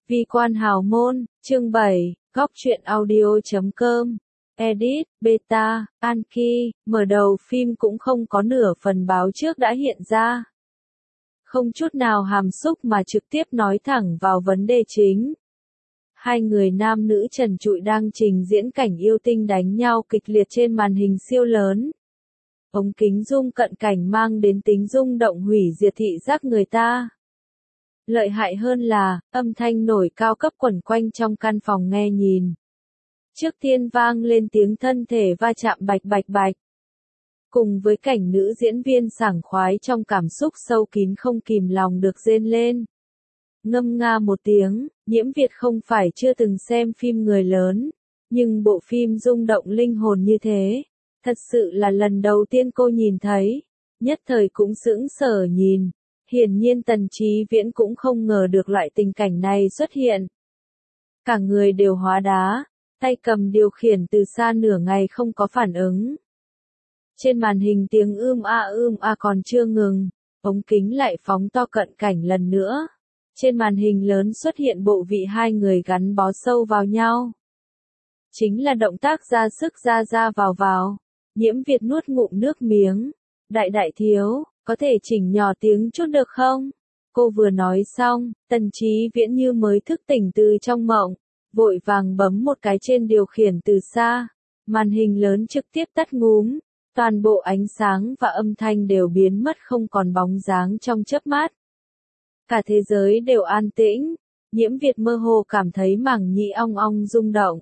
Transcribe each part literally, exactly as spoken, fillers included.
Vi quan hào môn, chương bảy, góc truyện audio chấm com, edit, beta, Anki, mở đầu phim cũng không có nửa phần báo trước đã hiện ra. Không chút nào hàm xúc mà trực tiếp nói thẳng vào vấn đề chính. Hai người nam nữ trần trụi đang trình diễn cảnh yêu tinh đánh nhau kịch liệt trên màn hình siêu lớn. Ống kính zoom cận cảnh mang đến tính rung động hủy diệt thị giác người ta. Lợi hại hơn là, âm thanh nổi cao cấp quẩn quanh trong căn phòng nghe nhìn. Trước tiên vang lên tiếng thân thể va chạm bạch bạch bạch. Cùng với cảnh nữ diễn viên sảng khoái trong cảm xúc sâu kín không kìm lòng được rên lên. Ngâm nga một tiếng, Nhiễm Việt không phải chưa từng xem phim người lớn, nhưng bộ phim rung động linh hồn như thế, thật sự là lần đầu tiên cô nhìn thấy, nhất thời cũng sững sờ nhìn. Hiển nhiên Tần Chí Viễn cũng không ngờ được loại tình cảnh này xuất hiện. Cả người đều hóa đá, tay cầm điều khiển từ xa nửa ngày không có phản ứng. Trên màn hình tiếng ưm a ưm a còn chưa ngừng, ống kính lại phóng to cận cảnh lần nữa. Trên màn hình lớn xuất hiện bộ vị hai người gắn bó sâu vào nhau. Chính là động tác ra sức ra ra vào vào. Nhiễm Việt nuốt ngụm nước miếng. Đại đại thiếu, có thể chỉnh nhỏ tiếng chút được không? Cô vừa nói xong, Tần Chí Viễn như mới thức tỉnh từ trong mộng, vội vàng bấm một cái trên điều khiển từ xa. Màn hình lớn trực tiếp tắt ngúm, toàn bộ ánh sáng và âm thanh đều biến mất không còn bóng dáng trong chớp mắt. Cả thế giới đều an tĩnh, Nhiễm Việt mơ hồ cảm thấy màng nhĩ ong ong rung động.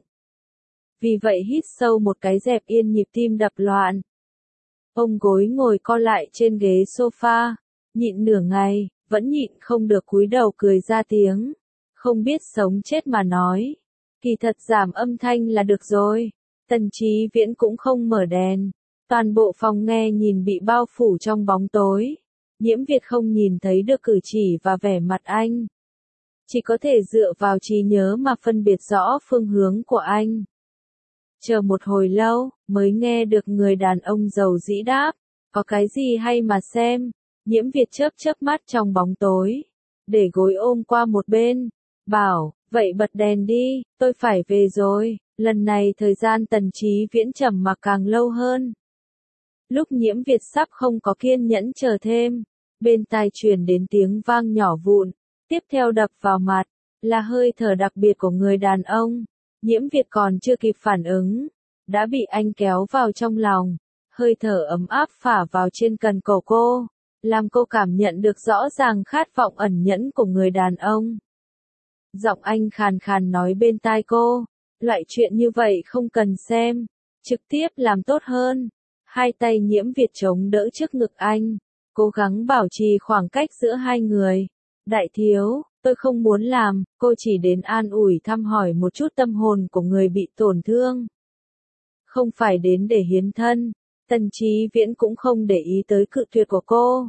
Vì vậy hít sâu một cái dẹp yên nhịp tim đập loạn. Ông gối ngồi co lại trên ghế sofa, nhịn nửa ngày, vẫn nhịn không được cúi đầu cười ra tiếng. Không biết sống chết mà nói. Kỳ thật giảm âm thanh là được rồi. Tần Chí Viễn cũng không mở đèn. Toàn bộ phòng nghe nhìn bị bao phủ trong bóng tối. Nhiễm Việt không nhìn thấy được cử chỉ và vẻ mặt anh. Chỉ có thể dựa vào trí nhớ mà phân biệt rõ phương hướng của anh. Chờ một hồi lâu, mới nghe được người đàn ông giàu dĩ đáp, có cái gì hay mà xem. Nhiễm Việt chớp chớp mắt trong bóng tối, để gối ôm qua một bên, bảo, vậy bật đèn đi, tôi phải về rồi. Lần này thời gian Tần Chí Viễn trầm mặc càng lâu hơn. Lúc Nhiễm Việt sắp không có kiên nhẫn chờ thêm, bên tai truyền đến tiếng vang nhỏ vụn, tiếp theo đập vào mặt, là hơi thở đặc biệt của người đàn ông. Nhiễm Việt còn chưa kịp phản ứng, đã bị anh kéo vào trong lòng, hơi thở ấm áp phả vào trên cần cổ cô, làm cô cảm nhận được rõ ràng khát vọng ẩn nhẫn của người đàn ông. Giọng anh khàn khàn nói bên tai cô, loại chuyện như vậy không cần xem, trực tiếp làm tốt hơn. Hai tay Nhiễm Việt chống đỡ trước ngực anh, cố gắng bảo trì khoảng cách giữa hai người. Đại thiếu, tôi không muốn làm, cô chỉ đến an ủi thăm hỏi một chút tâm hồn của người bị tổn thương. Không phải đến để hiến thân. Tần Chí Viễn cũng không để ý tới cự tuyệt của cô.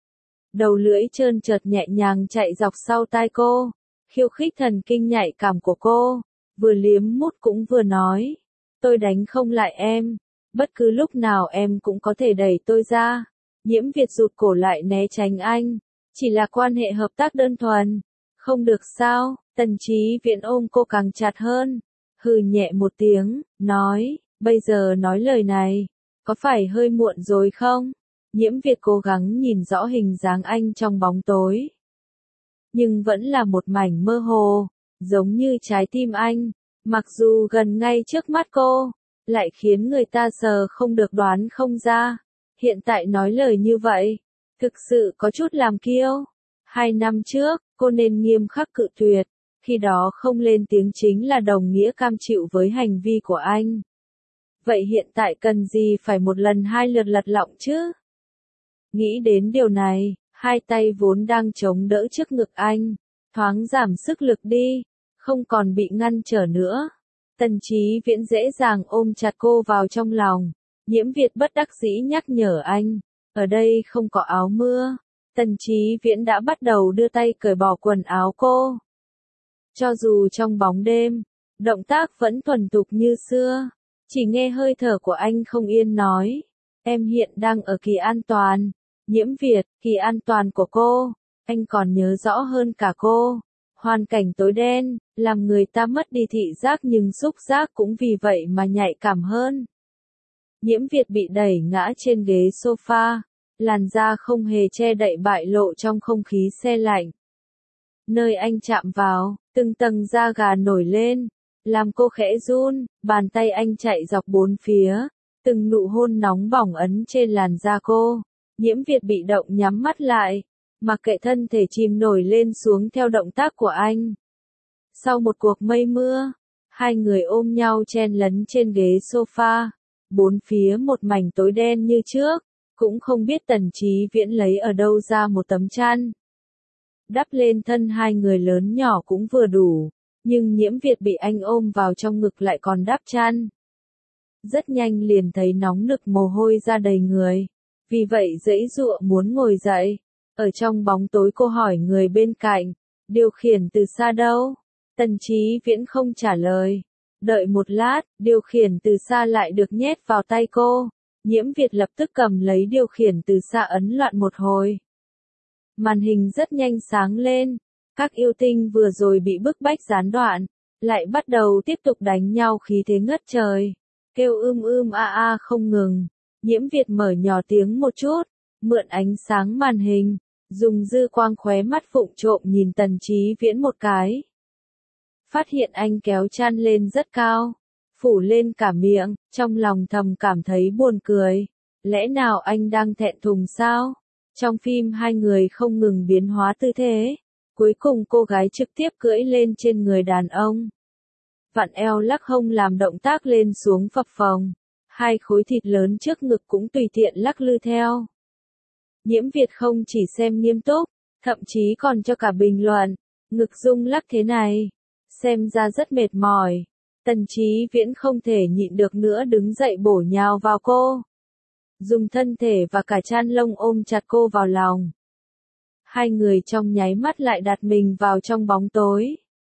Đầu lưỡi trơn trượt nhẹ nhàng chạy dọc sau tai cô, khiêu khích thần kinh nhạy cảm của cô, vừa liếm mút cũng vừa nói, tôi đánh không lại em, bất cứ lúc nào em cũng có thể đẩy tôi ra. Nhiễm Việt rụt cổ lại né tránh anh, chỉ là quan hệ hợp tác đơn thuần. Không được sao? Tần Chí Viễn ôm cô càng chặt hơn, hừ nhẹ một tiếng, nói, bây giờ nói lời này, có phải hơi muộn rồi không? Nhiễm Việt cố gắng nhìn rõ hình dáng anh trong bóng tối, nhưng vẫn là một mảnh mơ hồ, giống như trái tim anh, mặc dù gần ngay trước mắt cô, lại khiến người ta sờ không được đoán không ra. Hiện tại nói lời như vậy, thực sự có chút làm kiêu. Hai năm trước, cô nên nghiêm khắc cự tuyệt, khi đó không lên tiếng chính là đồng nghĩa cam chịu với hành vi của anh. Vậy hiện tại cần gì phải một lần hai lượt lật lọng chứ? Nghĩ đến điều này, hai tay vốn đang chống đỡ trước ngực anh, thoáng giảm sức lực đi, không còn bị ngăn trở nữa. Tần Chí Viễn dễ dàng ôm chặt cô vào trong lòng. Nhiễm Việt bất đắc dĩ nhắc nhở anh, ở đây không có áo mưa. Tần Chí Viễn đã bắt đầu đưa tay cởi bỏ quần áo cô. Cho dù trong bóng đêm, động tác vẫn thuần thục như xưa, chỉ nghe hơi thở của anh không yên nói, em hiện đang ở kỳ an toàn. Nhiễm Việt, kỳ an toàn của cô, anh còn nhớ rõ hơn cả cô. Hoàn cảnh tối đen, làm người ta mất đi thị giác nhưng xúc giác cũng vì vậy mà nhạy cảm hơn. Nhiễm Việt bị đẩy ngã trên ghế sofa, làn da không hề che đậy bại lộ trong không khí se lạnh. Nơi anh chạm vào, từng tầng da gà nổi lên, làm cô khẽ run, bàn tay anh chạy dọc bốn phía, từng nụ hôn nóng bỏng ấn trên làn da cô. Nhiễm Việt bị động nhắm mắt lại, mặc kệ thân thể chìm nổi lên xuống theo động tác của anh. Sau một cuộc mây mưa, hai người ôm nhau chen lấn trên ghế sofa, bốn phía một mảnh tối đen như trước, cũng không biết Tần Chí Viễn lấy ở đâu ra một tấm chăn. Đắp lên thân hai người lớn nhỏ cũng vừa đủ, nhưng Nhiễm Việt bị anh ôm vào trong ngực lại còn đắp chăn. Rất nhanh liền thấy nóng nực mồ hôi ra đầy người, vì vậy giãy giụa muốn ngồi dậy. Ở trong bóng tối cô hỏi người bên cạnh, điều khiển từ xa đâu? Tần Chí Viễn không trả lời. Đợi một lát, điều khiển từ xa lại được nhét vào tay cô. Nhiễm Việt lập tức cầm lấy điều khiển từ xa ấn loạn một hồi. Màn hình rất nhanh sáng lên, các yêu tinh vừa rồi bị bức bách gián đoạn, lại bắt đầu tiếp tục đánh nhau khí thế ngất trời, kêu ưm ưm a a không ngừng. Nhiễm Việt mở nhỏ tiếng một chút, mượn ánh sáng màn hình, dùng dư quang khóe mắt vụng trộm nhìn Tần Chí Viễn một cái. Phát hiện anh kéo chăn lên rất cao, phủ lên cả miệng, trong lòng thầm cảm thấy buồn cười. Lẽ nào anh đang thẹn thùng sao? Trong phim hai người không ngừng biến hóa tư thế, cuối cùng cô gái trực tiếp cưỡi lên trên người đàn ông. Vặn eo lắc hông làm động tác lên xuống phập phồng, hai khối thịt lớn trước ngực cũng tùy tiện lắc lư theo. Nhiễm Việt không chỉ xem nghiêm túc, thậm chí còn cho cả bình luận, ngực rung lắc thế này, xem ra rất mệt mỏi. Tần Chí Viễn không thể nhịn được nữa đứng dậy bổ nhào vào cô, dùng thân thể và cả chăn lông ôm chặt cô vào lòng. Hai người trong nháy mắt lại đặt mình vào trong bóng tối.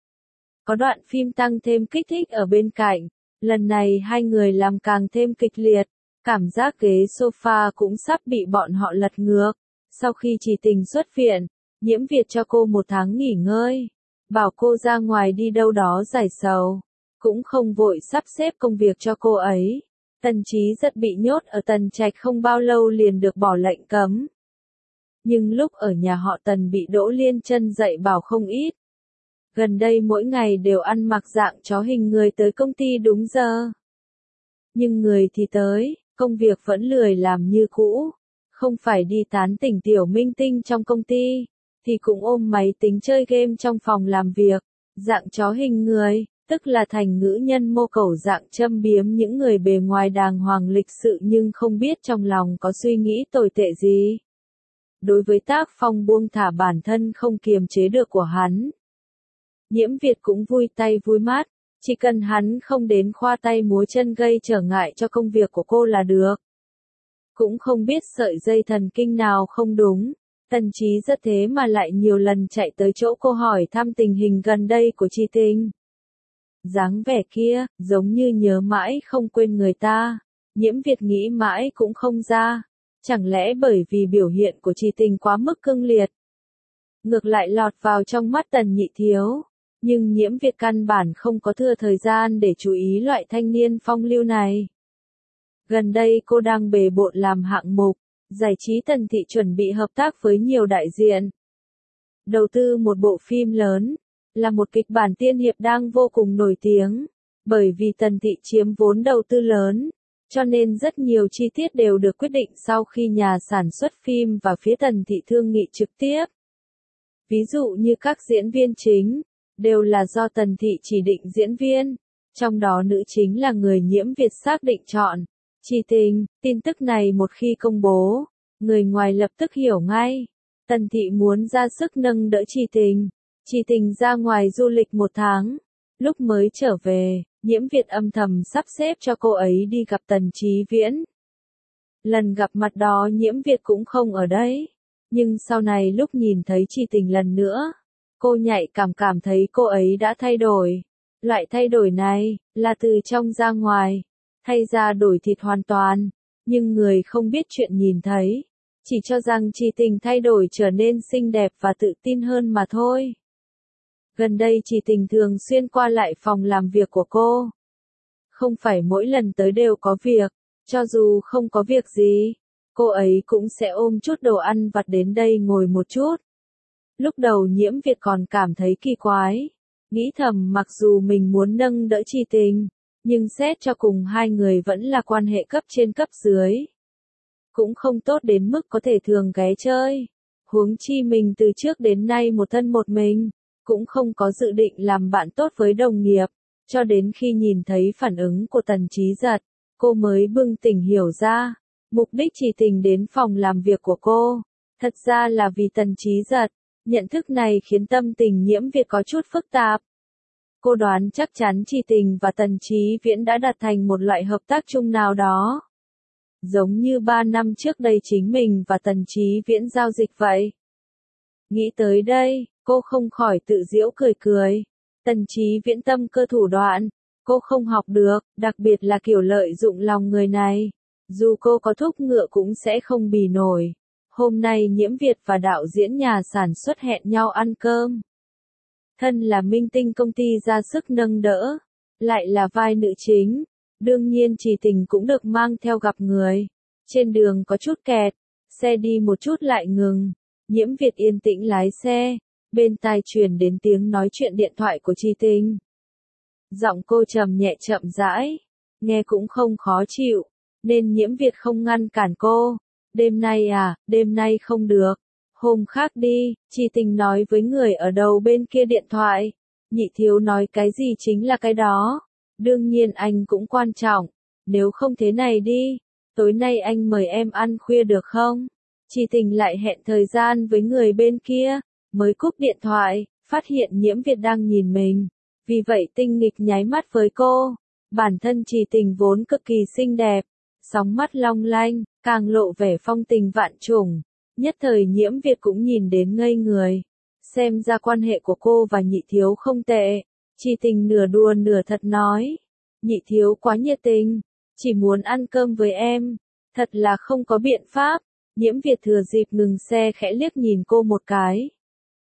Có đoạn phim tăng thêm kích thích ở bên cạnh, lần này hai người làm càng thêm kịch liệt, cảm giác ghế sofa cũng sắp bị bọn họ lật ngược. Sau khi Chỉ Tình xuất viện, Nhiễm Việt cho cô một tháng nghỉ ngơi, bảo cô ra ngoài đi đâu đó giải sầu, cũng không vội sắp xếp công việc cho cô ấy. Tần Chí rất bị nhốt ở Tần Trạch không bao lâu liền được bỏ lệnh cấm. Nhưng lúc ở nhà họ Tần bị Đỗ Liên Chân dạy bảo không ít. Gần đây mỗi ngày đều ăn mặc dạng chó hình người tới công ty đúng giờ. Nhưng người thì tới, công việc vẫn lười làm như cũ. Không phải đi tán tỉnh tiểu minh tinh trong công ty, thì cũng ôm máy tính chơi game trong phòng làm việc. Dạng chó hình người, tức là thành ngữ nhân mô cẩu dạng châm biếm những người bề ngoài đàng hoàng lịch sự nhưng không biết trong lòng có suy nghĩ tồi tệ gì. Đối với tác phong buông thả bản thân không kiềm chế được của hắn, Nhiễm Việt cũng vui tay vui mắt, chỉ cần hắn không đến khoa tay múa chân gây trở ngại cho công việc của cô là được. Cũng không biết sợi dây thần kinh nào không đúng, Tần Chí rất thế mà lại nhiều lần chạy tới chỗ cô hỏi thăm tình hình gần đây của Chỉ Tình. Dáng vẻ kia, giống như nhớ mãi không quên người ta, Nhiễm Việt nghĩ mãi cũng không ra, chẳng lẽ bởi vì biểu hiện của Chỉ Tình quá mức cương liệt, ngược lại lọt vào trong mắt Tần Nhị Thiếu. Nhưng Nhiễm Việt căn bản không có thừa thời gian để chú ý loại thanh niên phong lưu này. Gần đây cô đang bề bộn làm hạng mục, giải trí Tần Thị chuẩn bị hợp tác với nhiều đại diện. Đầu tư một bộ phim lớn, là một kịch bản tiên hiệp đang vô cùng nổi tiếng, bởi vì Tần Thị chiếm vốn đầu tư lớn, cho nên rất nhiều chi tiết đều được quyết định sau khi nhà sản xuất phim và phía Tần Thị thương nghị trực tiếp. Ví dụ như các diễn viên chính, đều là do Tần Thị chỉ định diễn viên, trong đó nữ chính là người Nhiễm Việt xác định chọn. Chỉ Tình, tin tức này một khi công bố, người ngoài lập tức hiểu ngay. Tần Thị muốn ra sức nâng đỡ Chỉ Tình. Chỉ Tình ra ngoài du lịch một tháng, lúc mới trở về, Nhiễm Việt âm thầm sắp xếp cho cô ấy đi gặp Tần Chí Viễn. Lần gặp mặt đó Nhiễm Việt cũng không ở đấy, nhưng sau này lúc nhìn thấy Chỉ Tình lần nữa, cô nhạy cảm cảm thấy cô ấy đã thay đổi. Loại thay đổi này, là từ trong ra ngoài, thay ra đổi thịt hoàn toàn, nhưng người không biết chuyện nhìn thấy, chỉ cho rằng Chỉ Tình thay đổi trở nên xinh đẹp và tự tin hơn mà thôi. Gần đây Trì Tình thường xuyên qua lại phòng làm việc của cô. Không phải mỗi lần tới đều có việc, cho dù không có việc gì, cô ấy cũng sẽ ôm chút đồ ăn vặt đến đây ngồi một chút. Lúc đầu Nhiễm Việt còn cảm thấy kỳ quái, nghĩ thầm mặc dù mình muốn nâng đỡ Trì Tình, nhưng xét cho cùng hai người vẫn là quan hệ cấp trên cấp dưới. Cũng không tốt đến mức có thể thường ghé chơi. Huống chi mình từ trước đến nay một thân một mình, cũng không có dự định làm bạn tốt với đồng nghiệp, cho đến khi nhìn thấy phản ứng của Tần Chí Giật, cô mới bừng tỉnh hiểu ra, mục đích Trì Tình đến phòng làm việc của cô, thật ra là vì Tần Chí Giật. Nhận thức này khiến tâm tình Nhiễm Việt có chút phức tạp. Cô đoán chắc chắn Trì Tình và Tần Chí Viễn đã đạt thành một loại hợp tác chung nào đó. Giống như ba năm trước đây chính mình và Tần Chí Viễn giao dịch vậy. Nghĩ tới đây, cô không khỏi tự giễu cười cười. Tần Chí Viễn tâm cơ thủ đoạn, cô không học được, đặc biệt là kiểu lợi dụng lòng người này. Dù cô có thúc ngựa cũng sẽ không bì nổi. Hôm nay Nhiễm Việt và đạo diễn nhà sản xuất hẹn nhau ăn cơm. Thân là minh tinh công ty ra sức nâng đỡ, lại là vai nữ chính. Đương nhiên Trì Tình cũng được mang theo gặp người. Trên đường có chút kẹt, xe đi một chút lại ngừng. Nhiễm Việt yên tĩnh lái xe, bên tai truyền đến tiếng nói chuyện điện thoại của Trì Tình. Giọng cô trầm nhẹ chậm rãi, nghe cũng không khó chịu, nên Nhiễm Việt không ngăn cản cô. Đêm nay à, đêm nay không được. Hôm khác đi, Trì Tình nói với người ở đầu bên kia điện thoại. Nhị thiếu nói cái gì chính là cái đó. Đương nhiên anh cũng quan trọng. Nếu không thế này đi, tối nay anh mời em ăn khuya được không? Trì Tình lại hẹn thời gian với người bên kia, mới cúp điện thoại, phát hiện Nhiễm Việt đang nhìn mình. Vì vậy tinh nghịch nháy mắt với cô. Bản thân Trì Tình vốn cực kỳ xinh đẹp, sóng mắt long lanh, càng lộ vẻ phong tình vạn trùng. Nhất thời Nhiễm Việt cũng nhìn đến ngây người. Xem ra quan hệ của cô và nhị thiếu không tệ. Trì Tình nửa đùa nửa thật nói. Nhị thiếu quá nhiệt tình, chỉ muốn ăn cơm với em. Thật là không có biện pháp. Nhiễm Việt thừa dịp ngừng xe khẽ liếc nhìn cô một cái.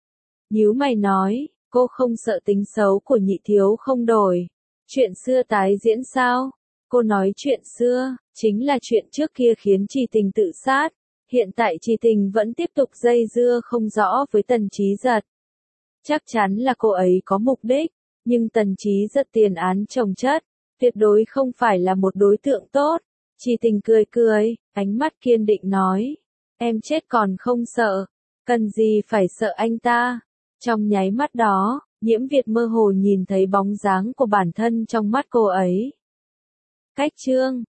Nhíu mày nói, cô không sợ tính xấu của nhị thiếu không đổi. Chuyện xưa tái diễn sao? Cô nói chuyện xưa, chính là chuyện trước kia khiến Trì Tình tự sát. Hiện tại Trì Tình vẫn tiếp tục dây dưa không rõ với Tần Chí Giật. Chắc chắn là cô ấy có mục đích, nhưng Tần Chí Giật tiền án chồng chất, tuyệt đối không phải là một đối tượng tốt. Trì Tình cười cười, ánh mắt kiên định nói, em chết còn không sợ, cần gì phải sợ anh ta. Trong nháy mắt đó, Nhiễm Việt mơ hồ nhìn thấy bóng dáng của bản thân trong mắt cô ấy. Cách chương